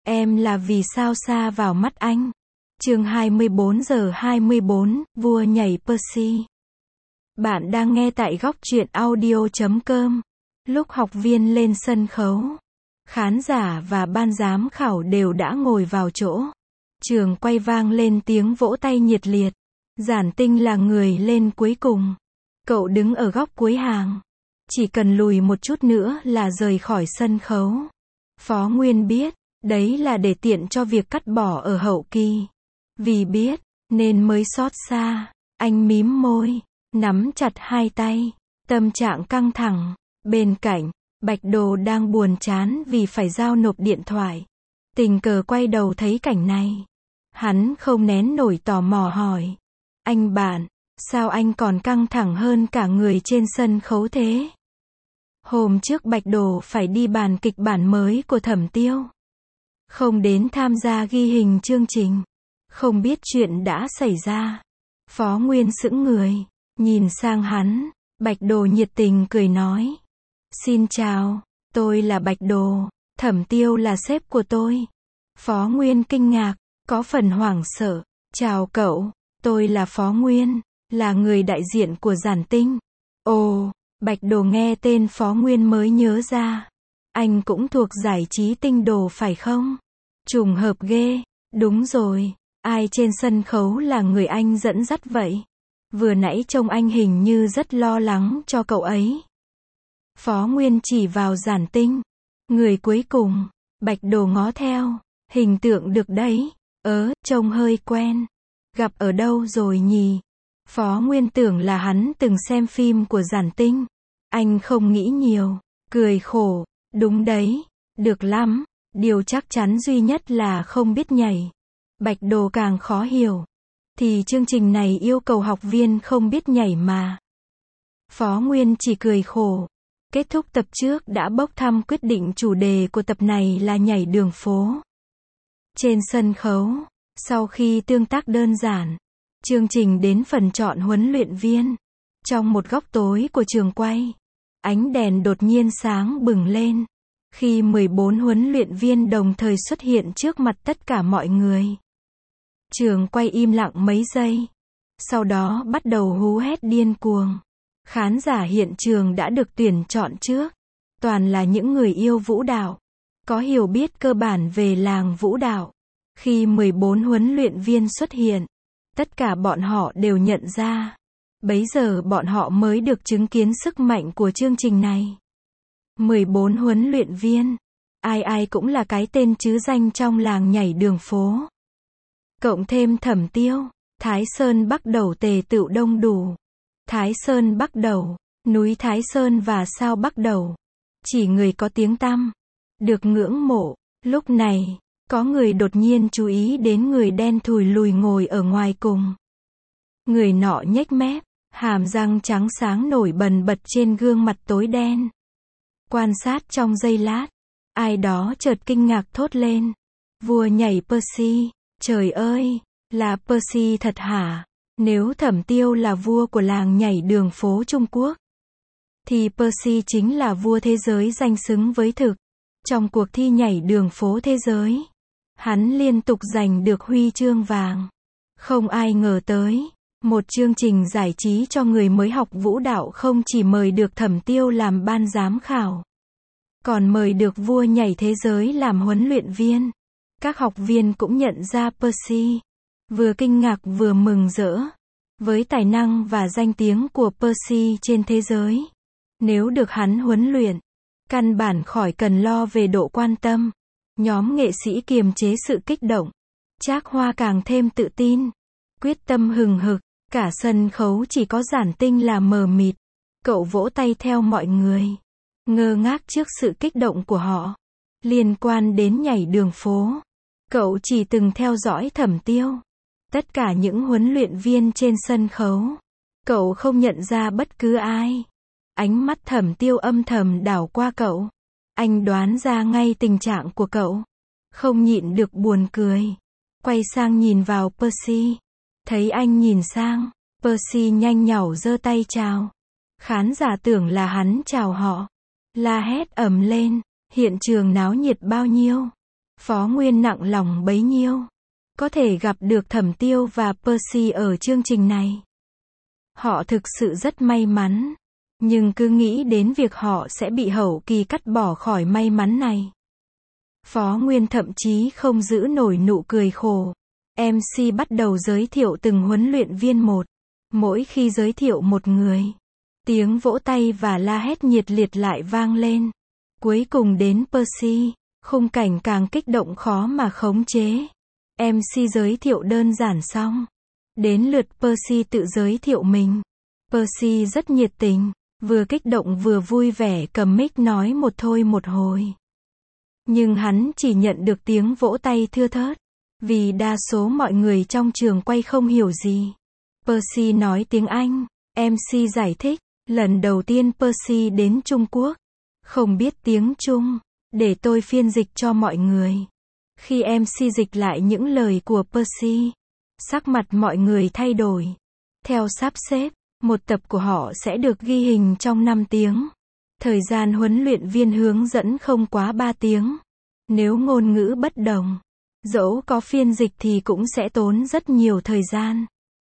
Em là vì sao xa vào mắt anh. Chương 24:24, vua nhảy Percy. Bạn đang nghe tại góc truyện audio.com. Lúc học viên lên sân khấu, khán giả và ban giám khảo đều đã ngồi vào chỗ. Trường quay vang lên tiếng vỗ tay nhiệt liệt. Giản Tinh là người lên cuối cùng. Cậu đứng ở góc cuối hàng. Chỉ cần lùi một chút nữa là rời khỏi sân khấu. Phó Nguyên biết, đấy là để tiện cho việc cắt bỏ ở hậu kỳ. Vì biết, nên mới xót xa. Anh mím môi, nắm chặt hai tay, tâm trạng căng thẳng. Bên cạnh, Bạch Đồ đang buồn chán vì phải giao nộp điện thoại. Tình cờ quay đầu thấy cảnh này. Hắn không nén nổi tò mò hỏi. Anh bạn, sao anh còn căng thẳng hơn cả người trên sân khấu thế? Hôm trước Bạch Đồ phải đi bàn kịch bản mới của Thẩm Tiêu. Không đến tham gia ghi hình chương trình. Không biết chuyện đã xảy ra. Phó Nguyên sững người, nhìn sang hắn. Bạch Đồ nhiệt tình cười nói. Xin chào, tôi là Bạch Đồ, Thẩm Tiêu là sếp của tôi. Phó Nguyên kinh ngạc, có phần hoảng sợ. Chào cậu, tôi là Phó Nguyên, là người đại diện của Giản Tinh. Ồ, Bạch Đồ nghe tên Phó Nguyên mới nhớ ra. Anh cũng thuộc giải trí tinh đồ phải không? Trùng hợp ghê, đúng rồi, ai trên sân khấu là người anh dẫn dắt vậy? Vừa nãy trông anh hình như rất lo lắng cho cậu ấy. Phó Nguyên chỉ vào Giản Tinh. Người cuối cùng, Bạch Đồ ngó theo. Hình tượng được đấy. Trông hơi quen. Gặp ở đâu rồi nhỉ? Phó Nguyên tưởng là hắn từng xem phim của Giản Tinh. Anh không nghĩ nhiều, cười khổ. Đúng đấy, được lắm. Điều chắc chắn duy nhất là không biết nhảy. Bạch Đồ càng khó hiểu. Thì chương trình này yêu cầu học viên không biết nhảy mà. Phó Nguyên chỉ cười khổ. Kết thúc tập trước đã bốc thăm quyết định chủ đề của tập này là nhảy đường phố. Trên sân khấu, sau khi tương tác đơn giản, chương trình đến phần chọn huấn luyện viên. Trong một góc tối của trường quay, ánh đèn đột nhiên sáng bừng lên. Khi 14 huấn luyện viên đồng thời xuất hiện trước mặt tất cả mọi người. Trường quay im lặng mấy giây. Sau đó bắt đầu hú hét điên cuồng. Khán giả hiện trường đã được tuyển chọn trước. Toàn là những người yêu vũ đạo. Có hiểu biết cơ bản về làng vũ đạo. Khi 14 huấn luyện viên xuất hiện, tất cả bọn họ đều nhận ra. Bấy giờ bọn họ mới được chứng kiến sức mạnh của chương trình này. 14 huấn luyện viên. Ai ai cũng là cái tên chứ danh trong làng nhảy đường phố. Cộng thêm Thẩm Tiêu, Thái Sơn Bắc Đầu tề tựu đông đủ. Thái Sơn Bắc Đầu, núi Thái Sơn và sao Bắc Đầu. Chỉ người có tiếng tăm, được ngưỡng mộ. Lúc này, có người đột nhiên chú ý đến người đen thùi lùi ngồi ở ngoài cùng. Người nọ nhếch mép, hàm răng trắng sáng nổi bần bật trên gương mặt tối đen. Quan sát trong giây lát, ai đó chợt kinh ngạc thốt lên. Vua nhảy Percy, trời ơi, là Percy thật hả? Nếu Thẩm Tiêu là vua của làng nhảy đường phố Trung Quốc, thì Percy chính là vua thế giới danh xứng với thực. Trong cuộc thi nhảy đường phố thế giới, hắn liên tục giành được huy chương vàng. Không ai ngờ tới, một chương trình giải trí cho người mới học vũ đạo không chỉ mời được Thẩm Tiêu làm ban giám khảo, còn mời được vua nhảy thế giới làm huấn luyện viên. Các học viên cũng nhận ra Percy. Vừa kinh ngạc vừa mừng rỡ. Với tài năng và danh tiếng của Percy trên thế giới, nếu được hắn huấn luyện, căn bản khỏi cần lo về độ quan tâm. Nhóm nghệ sĩ kiềm chế sự kích động. Trác Hoa càng thêm tự tin, quyết tâm hừng hực. Cả sân khấu chỉ có Giản Tinh là mờ mịt. Cậu vỗ tay theo mọi người, ngơ ngác trước sự kích động của họ. Liên quan đến nhảy đường phố, cậu chỉ từng theo dõi Thẩm Tiêu. Tất cả những huấn luyện viên trên sân khấu, cậu không nhận ra bất cứ ai. Ánh mắt Thẩm Tiêu âm thầm đảo qua cậu. Anh đoán ra ngay tình trạng của cậu. Không nhịn được buồn cười. Quay sang nhìn vào Percy. Thấy anh nhìn sang, Percy nhanh nhảu giơ tay chào. Khán giả tưởng là hắn chào họ. La hét ầm lên. Hiện trường náo nhiệt bao nhiêu. Phó Nguyên nặng lòng bấy nhiêu. Có thể gặp được Thẩm Tiêu và Percy ở chương trình này. Họ thực sự rất may mắn. Nhưng cứ nghĩ đến việc họ sẽ bị hậu kỳ cắt bỏ khỏi may mắn này. Phó Nguyên thậm chí không giữ nổi nụ cười khổ. MC bắt đầu giới thiệu từng huấn luyện viên một. Mỗi khi giới thiệu một người, tiếng vỗ tay và la hét nhiệt liệt lại vang lên. Cuối cùng đến Percy, khung cảnh càng kích động khó mà khống chế. MC giới thiệu đơn giản xong. Đến lượt Percy tự giới thiệu mình. Percy rất nhiệt tình, vừa kích động vừa vui vẻ cầm mic nói một thôi một hồi. Nhưng hắn chỉ nhận được tiếng vỗ tay thưa thớt. Vì đa số mọi người trong trường quay không hiểu gì. Percy nói tiếng Anh. MC giải thích. Lần đầu tiên Percy đến Trung Quốc. Không biết tiếng Trung. Để tôi phiên dịch cho mọi người. Khi MC dịch lại những lời của Percy, sắc mặt mọi người thay đổi. Theo sắp xếp, một tập của họ sẽ được ghi hình trong 5 tiếng. Thời gian huấn luyện viên hướng dẫn không quá 3 tiếng. Nếu ngôn ngữ bất đồng, dẫu có phiên dịch thì cũng sẽ tốn rất nhiều thời gian.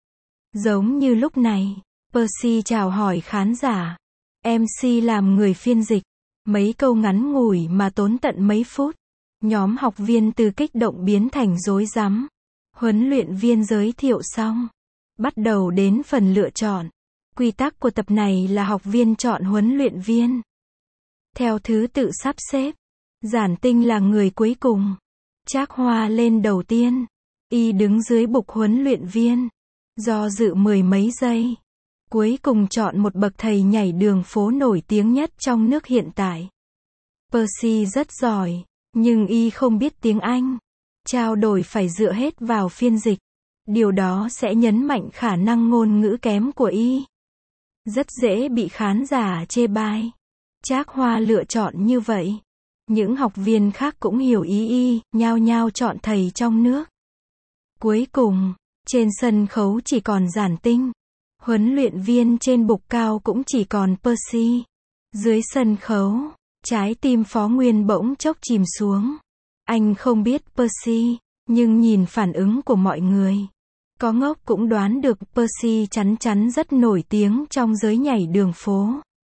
Giống như lúc này, Percy chào hỏi khán giả. MC làm người phiên dịch. Mấy câu ngắn ngủi mà tốn tận mấy phút. Nhóm học viên từ kích động biến thành rối rắm. Huấn luyện viên giới thiệu xong. Bắt đầu đến phần lựa chọn. Quy tắc của tập này là học viên chọn huấn luyện viên theo thứ tự sắp xếp. Giản Tinh là người cuối cùng. Trác Hoa lên đầu tiên. Y đứng dưới bục huấn luyện viên. Do dự mười mấy giây. Cuối cùng chọn một bậc thầy nhảy đường phố nổi tiếng nhất trong nước hiện tại. Percy rất giỏi, nhưng y không biết tiếng Anh. Trao đổi phải dựa hết vào phiên dịch. Điều đó sẽ nhấn mạnh khả năng ngôn ngữ kém của y. Rất dễ bị khán giả chê bai. Trác Hoa lựa chọn như vậy. Những học viên khác cũng hiểu ý y, nhao nhao chọn thầy trong nước. Cuối cùng, trên sân khấu chỉ còn Giản Tinh. Huấn luyện viên trên bục cao cũng chỉ còn Percy. Dưới sân khấu, trái tim Phó Nguyên bỗng chốc chìm xuống. Anh không biết Percy, nhưng nhìn phản ứng của mọi người. Có ngốc cũng đoán được Percy chắn chắn rất nổi tiếng trong giới nhảy đường phố.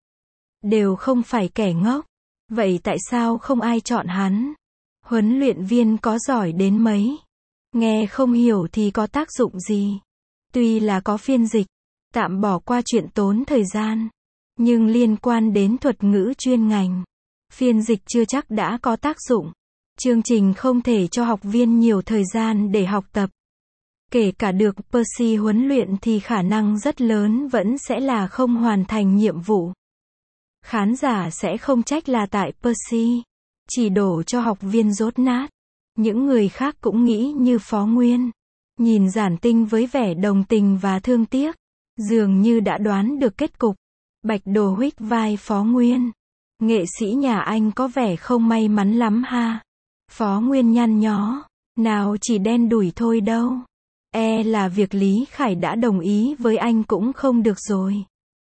Đều không phải kẻ ngốc. Vậy tại sao không ai chọn hắn? Huấn luyện viên có giỏi đến mấy? Nghe không hiểu thì có tác dụng gì? Tuy là có phiên dịch, tạm bỏ qua chuyện tốn thời gian. Nhưng liên quan đến thuật ngữ chuyên ngành, phiên dịch chưa chắc đã có tác dụng. Chương trình không thể cho học viên nhiều thời gian để học tập. Kể cả được Percy huấn luyện thì khả năng rất lớn vẫn sẽ là không hoàn thành nhiệm vụ. Khán giả sẽ không trách là tại Percy, chỉ đổ cho học viên dốt nát. Những người khác cũng nghĩ như Phó Nguyên. Nhìn Giản Tinh với vẻ đồng tình và thương tiếc. Dường như đã đoán được kết cục. Bạch Đồ huých vai Phó Nguyên. Nghệ sĩ nhà anh có vẻ không may mắn lắm ha. Phó Nguyên nhăn nhó. Nào chỉ đen đủi thôi đâu. Là việc Lý Khải đã đồng ý với anh cũng không được rồi.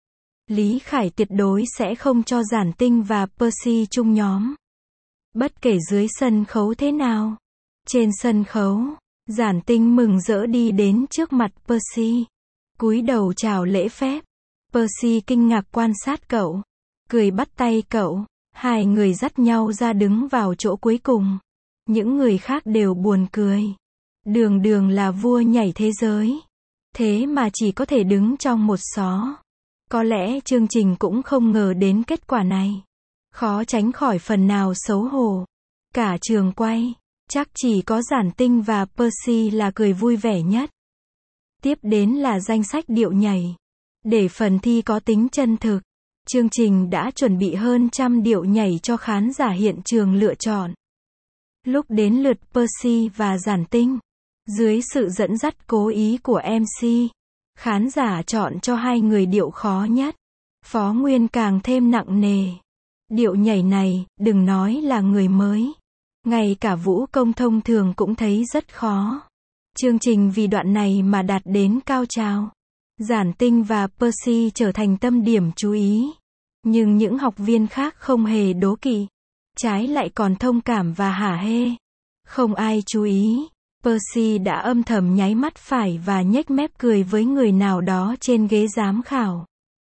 Lý Khải tuyệt đối sẽ không cho Giản Tinh và Percy chung nhóm. Bất kể dưới sân khấu thế nào. Trên sân khấu, Giản Tinh mừng rỡ đi đến trước mặt Percy. Cúi đầu chào lễ phép. Percy kinh ngạc quan sát cậu. Cười bắt tay cậu. Hai người dắt nhau ra đứng vào chỗ cuối cùng. Những người khác đều buồn cười. Đường đường là vua nhảy thế giới. Thế mà chỉ có thể đứng trong một xó. Có lẽ chương trình cũng không ngờ đến kết quả này. Khó tránh khỏi phần nào xấu hổ. Cả trường quay, chắc chỉ có Giản Tinh và Percy là cười vui vẻ nhất. Tiếp đến là danh sách điệu nhảy. Để phần thi có tính chân thực, chương trình đã chuẩn bị hơn 100 điệu nhảy cho khán giả hiện trường lựa chọn. Lúc đến lượt Percy và Giản Tinh, dưới sự dẫn dắt cố ý của MC, khán giả chọn cho hai người điệu khó nhất. Phó Nguyên càng thêm nặng nề. Điệu nhảy này, đừng nói là người mới. Ngay cả vũ công thông thường cũng thấy rất khó. Chương trình vì đoạn này mà đạt đến cao trào. Giản Tinh và Percy trở thành tâm điểm chú ý. Nhưng những học viên khác không hề đố kỵ. Trái lại còn thông cảm và hả hê. Không ai chú ý. Percy đã âm thầm nháy mắt phải và nhếch mép cười với người nào đó trên ghế giám khảo.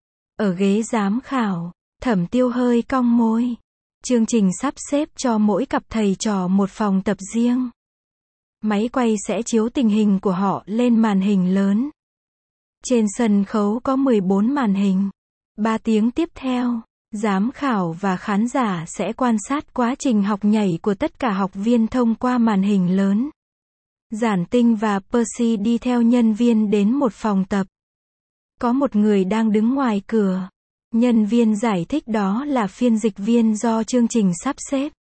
Ở ghế giám khảo, Thẩm Tiêu hơi cong môi. Chương trình sắp xếp cho mỗi cặp thầy trò một phòng tập riêng. Máy quay sẽ chiếu tình hình của họ lên màn hình lớn. Trên sân khấu có 14 màn hình. 3 tiếng tiếp theo, giám khảo và khán giả sẽ quan sát quá trình học nhảy của tất cả học viên thông qua màn hình lớn. Giản Tinh và Percy đi theo nhân viên đến một phòng tập. Có một người đang đứng ngoài cửa. Nhân viên giải thích đó là phiên dịch viên do chương trình sắp xếp.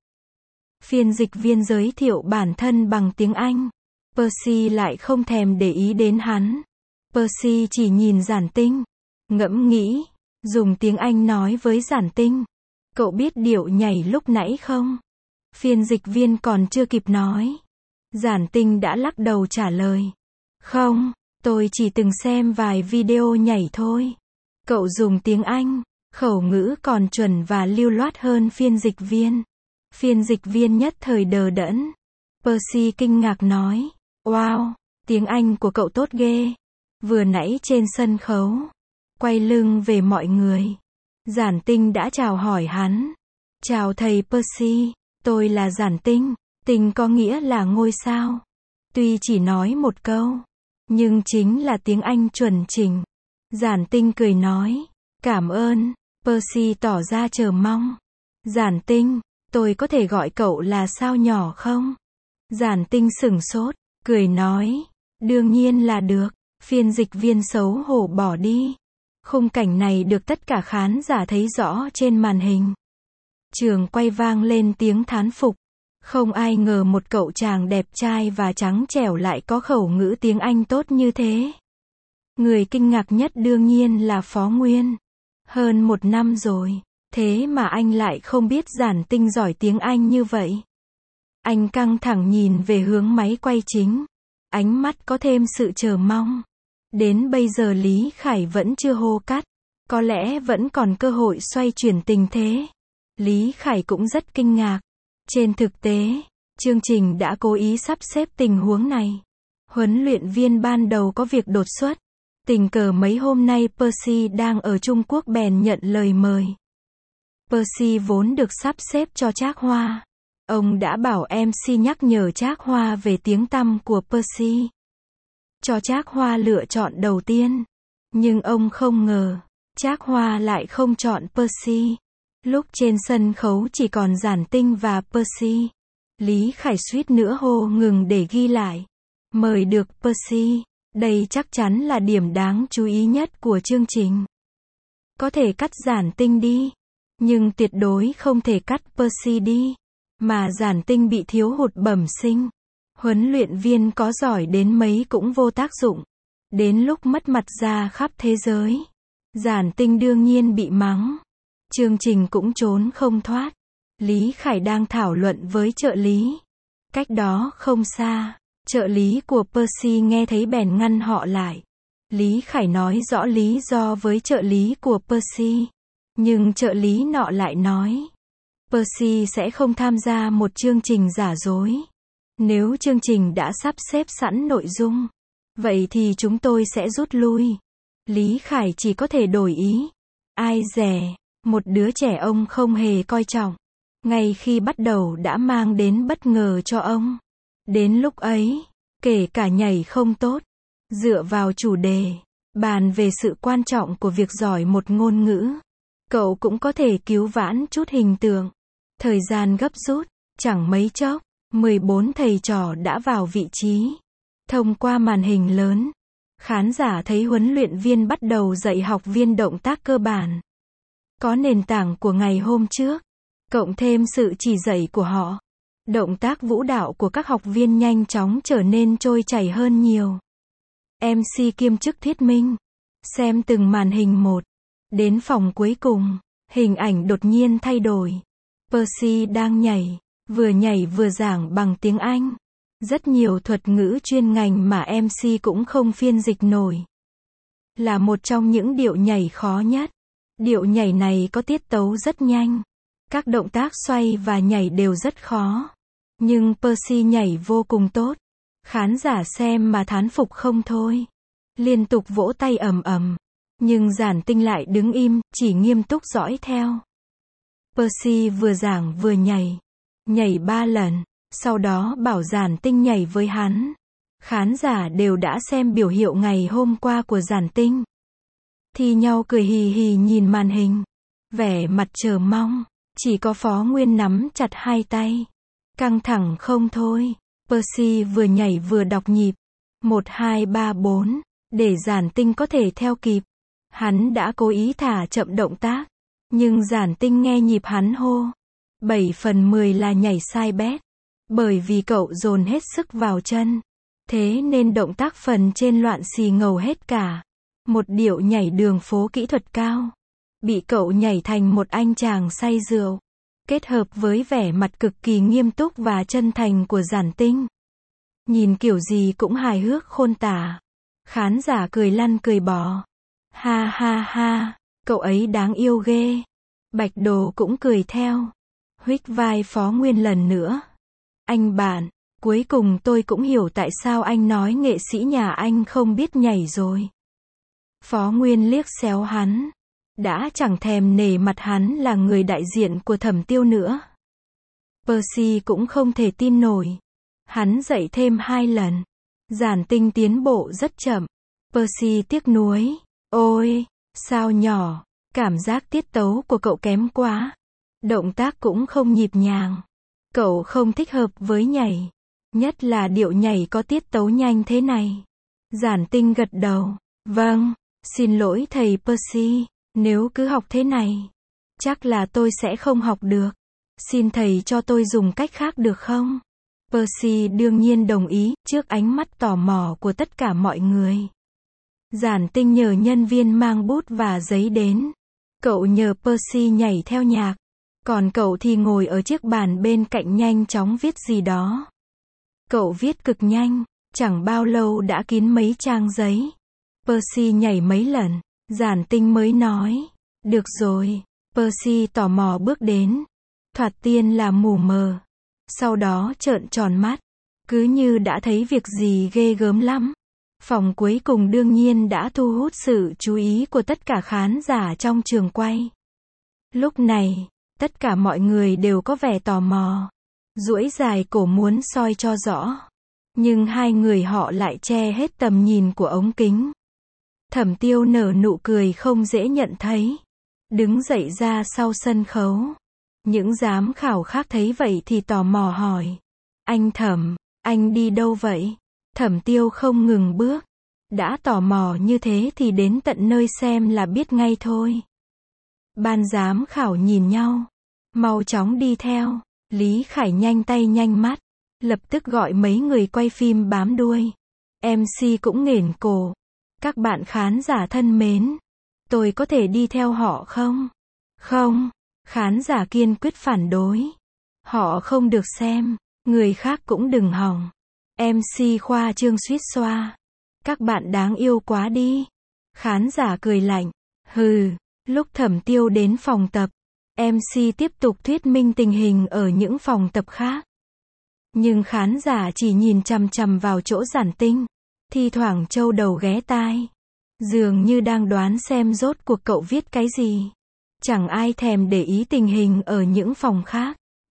Phiên dịch viên giới thiệu bản thân bằng tiếng Anh. Percy lại không thèm để ý đến hắn. Percy chỉ nhìn Giản Tinh, ngẫm nghĩ, dùng tiếng Anh nói với Giản Tinh. Cậu biết điệu nhảy lúc nãy không? Phiên dịch viên còn chưa kịp nói. Giản Tinh đã lắc đầu trả lời. Không, tôi chỉ từng xem vài video nhảy thôi. Cậu dùng tiếng Anh, khẩu ngữ còn chuẩn và lưu loát hơn phiên dịch viên. Phiên dịch viên nhất thời đờ đẫn. Percy kinh ngạc nói. Wow, tiếng Anh của cậu tốt ghê. Vừa nãy trên sân khấu, quay lưng về mọi người, Giản Tinh đã chào hỏi hắn. Chào thầy Percy, tôi là Giản Tinh. Tinh có nghĩa là ngôi sao. Tuy chỉ nói một câu, nhưng chính là tiếng Anh chuẩn chỉnh. Giản Tinh cười nói. Cảm ơn. Percy tỏ ra chờ mong. Giản Tinh, tôi có thể gọi cậu là sao nhỏ không? Giản Tinh sửng sốt, cười nói. Đương nhiên là được. Phiên dịch viên xấu hổ bỏ đi. Khung cảnh này được tất cả khán giả thấy rõ trên màn hình. Trường quay vang lên tiếng thán phục. Không ai ngờ một cậu chàng đẹp trai và trắng trẻo lại có khẩu ngữ tiếng Anh tốt như thế. Người kinh ngạc nhất đương nhiên là Phó Nguyên. Hơn 1 năm rồi, thế mà anh lại không biết Giản Tinh giỏi tiếng Anh như vậy. Anh căng thẳng nhìn về hướng máy quay chính. Ánh mắt có thêm sự chờ mong. Đến bây giờ Lý Khải vẫn chưa hô cắt. Có lẽ vẫn còn cơ hội xoay chuyển tình thế. Lý Khải cũng rất kinh ngạc. Trên thực tế, chương trình đã cố ý sắp xếp tình huống này. Huấn luyện viên ban đầu có việc đột xuất. Tình cờ mấy hôm nay Percy đang ở Trung Quốc bèn nhận lời mời. Percy vốn được sắp xếp cho Trác Hoa. Ông đã bảo MC nhắc nhở Trác Hoa về tiếng tăm của Percy. Cho Trác Hoa lựa chọn đầu tiên. Nhưng ông không ngờ, Trác Hoa lại không chọn Percy. Lúc trên sân khấu chỉ còn Giản Tinh và Percy. Lý Khải suýt nữa hô ngừng để ghi lại. Mời được Percy. Đây chắc chắn là điểm đáng chú ý nhất của chương trình. Có thể cắt Giản Tinh đi. Nhưng tuyệt đối không thể cắt Percy đi. Mà Giản Tinh bị thiếu hụt bẩm sinh. Huấn luyện viên có giỏi đến mấy cũng vô tác dụng. Đến lúc mất mặt ra khắp thế giới. Giản Tinh đương nhiên bị mắng. Chương trình cũng trốn không thoát. Lý Khải đang thảo luận với trợ lý. Cách đó không xa, trợ lý của Percy nghe thấy bèn ngăn họ lại. Lý Khải nói rõ lý do với trợ lý của Percy. Nhưng trợ lý nọ lại nói. Percy sẽ không tham gia một chương trình giả dối. Nếu chương trình đã sắp xếp sẵn nội dung, vậy thì chúng tôi sẽ rút lui. Lý Khải chỉ có thể đổi ý. Ai dè, một đứa trẻ ông không hề coi trọng. Ngay khi bắt đầu đã mang đến bất ngờ cho ông. Đến lúc ấy, kể cả nhảy không tốt, dựa vào chủ đề, bàn về sự quan trọng của việc giỏi một ngôn ngữ, cậu cũng có thể cứu vãn chút hình tượng. Thời gian gấp rút, chẳng mấy chốc, 14 thầy trò đã vào vị trí. Thông qua màn hình lớn, khán giả thấy huấn luyện viên bắt đầu dạy học viên động tác cơ bản. Có nền tảng của ngày hôm trước, cộng thêm sự chỉ dạy của họ. Động tác vũ đạo của các học viên nhanh chóng trở nên trôi chảy hơn nhiều. MC kiêm chức thuyết minh. Xem từng màn hình một. Đến phòng cuối cùng, hình ảnh đột nhiên thay đổi. Percy đang nhảy vừa giảng bằng tiếng Anh. Rất nhiều thuật ngữ chuyên ngành mà MC cũng không phiên dịch nổi. Là một trong những điệu nhảy khó nhất. Điệu nhảy này có tiết tấu rất nhanh. Các động tác xoay và nhảy đều rất khó. Nhưng Percy nhảy vô cùng tốt. Khán giả xem mà thán phục không thôi. Liên tục vỗ tay ầm ầm. Nhưng Giản Tinh lại đứng im, chỉ nghiêm túc dõi theo. Percy vừa giảng vừa nhảy. Nhảy 3 lần. Sau đó bảo Giản Tinh nhảy với hắn. Khán giả đều đã xem biểu hiệu ngày hôm qua của Giản Tinh. Thi nhau cười hì hì nhìn màn hình. Vẻ mặt chờ mong. Chỉ có Phó Nguyên nắm chặt hai tay. Căng thẳng không thôi. Percy vừa nhảy vừa đọc nhịp. 1, 2, 3, 4. Để Giản Tinh có thể theo kịp. Hắn đã cố ý thả chậm động tác. Nhưng Giản Tinh nghe nhịp hắn hô. 7/10 là nhảy sai bét. Bởi vì cậu dồn hết sức vào chân. Thế nên động tác phần trên loạn xì ngầu hết cả. Một điệu nhảy đường phố kỹ thuật cao. Bị cậu nhảy thành một anh chàng say rượu. Kết hợp với vẻ mặt cực kỳ nghiêm túc và chân thành của Giản Tinh. Nhìn kiểu gì cũng hài hước khôn tả. Khán giả cười lăn cười bò. Ha ha ha, cậu ấy đáng yêu ghê. Bạch Đồ cũng cười theo. Huých vai Phó Nguyên lần nữa. Anh bạn, cuối cùng tôi cũng hiểu tại sao anh nói nghệ sĩ nhà anh không biết nhảy rồi. Phó Nguyên liếc xéo hắn. Đã chẳng thèm nể mặt hắn là người đại diện của Thẩm Tiêu nữa. Percy cũng không thể tin nổi. Hắn dạy thêm 2 lần. Giản Tinh tiến bộ rất chậm. Percy tiếc nuối. Ôi, sao nhỏ, cảm giác tiết tấu của cậu kém quá. Động tác cũng không nhịp nhàng. Cậu không thích hợp với nhảy. Nhất là điệu nhảy có tiết tấu nhanh thế này. Giản Tinh gật đầu. Vâng, xin lỗi thầy Percy. Nếu cứ học thế này, chắc là tôi sẽ không học được. Xin thầy cho tôi dùng cách khác được không? Percy đương nhiên đồng ý, trước ánh mắt tò mò của tất cả mọi người. Giản Tinh nhờ nhân viên mang bút và giấy đến. Cậu nhờ Percy nhảy theo nhạc. Còn cậu thì ngồi ở chiếc bàn bên cạnh nhanh chóng viết gì đó. Cậu viết cực nhanh, chẳng bao lâu đã kín mấy trang giấy. Percy nhảy mấy lần. Giản Tinh mới nói. Được rồi. Percy tò mò bước đến. Thoạt tiên là mù mờ. Sau đó trợn tròn mắt. Cứ như đã thấy việc gì ghê gớm lắm. Phòng cuối cùng đương nhiên đã thu hút sự chú ý của tất cả khán giả trong trường quay. Lúc này, tất cả mọi người đều có vẻ tò mò. Duỗi dài cổ muốn soi cho rõ. Nhưng hai người họ lại che hết tầm nhìn của ống kính. Thẩm Tiêu nở nụ cười không dễ nhận thấy. Đứng dậy ra sau sân khấu. Những giám khảo khác thấy vậy thì tò mò hỏi. Anh Thẩm, anh đi đâu vậy? Thẩm Tiêu không ngừng bước. Đã tò mò như thế thì đến tận nơi xem là biết ngay thôi. Ban giám khảo nhìn nhau. Mau chóng đi theo. Lý Khải nhanh tay nhanh mắt. Lập tức gọi mấy người quay phim bám đuôi. MC cũng nghển cổ. Các bạn khán giả thân mến. Tôi có thể đi theo họ không? Không. Khán giả kiên quyết phản đối. Họ không được xem. Người khác cũng đừng hòng. MC khoa trương suýt xoa. Các bạn đáng yêu quá đi. Khán giả cười lạnh. Hừ. Lúc Thẩm Tiêu đến phòng tập, MC tiếp tục thuyết minh tình hình ở những phòng tập khác. Nhưng khán giả chỉ nhìn chằm chằm vào chỗ Giản Tinh. Thi thoảng châu đầu ghé tai. Dường như đang đoán xem rốt cuộc cậu viết cái gì. Chẳng ai thèm để ý tình hình ở những phòng khác.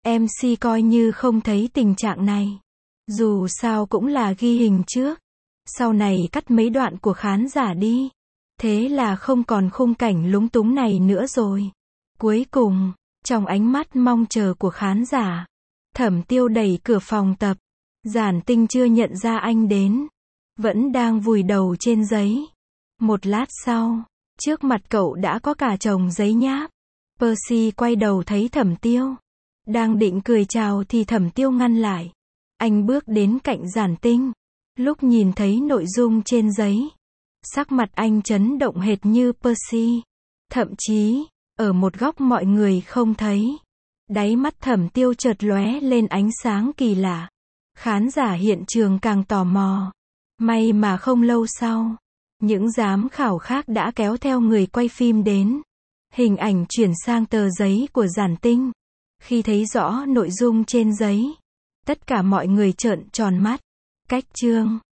MC coi như không thấy tình trạng này. Dù sao cũng là ghi hình trước. Sau này cắt mấy đoạn của khán giả đi. Thế là không còn khung cảnh lúng túng này nữa rồi. Cuối cùng, trong ánh mắt mong chờ của khán giả, Thẩm Tiêu đẩy cửa phòng tập. Giản Tinh chưa nhận ra anh đến. Vẫn đang vùi đầu trên giấy. Một lát sau, trước mặt cậu đã có cả chồng giấy nháp. Percy quay đầu thấy Thẩm Tiêu. Đang định cười chào thì Thẩm Tiêu ngăn lại. Anh bước đến cạnh Giản Tinh. Lúc nhìn thấy nội dung trên giấy, sắc mặt anh chấn động hệt như Percy. Thậm chí, ở một góc mọi người không thấy. Đáy mắt Thẩm Tiêu chợt lóe lên ánh sáng kỳ lạ. Khán giả hiện trường càng tò mò. May mà không lâu sau, những giám khảo khác đã kéo theo người quay phim đến. Hình ảnh chuyển sang tờ giấy của Giản Tinh. Khi thấy rõ nội dung trên giấy, Tất cả mọi người trợn tròn mắt. Cách chương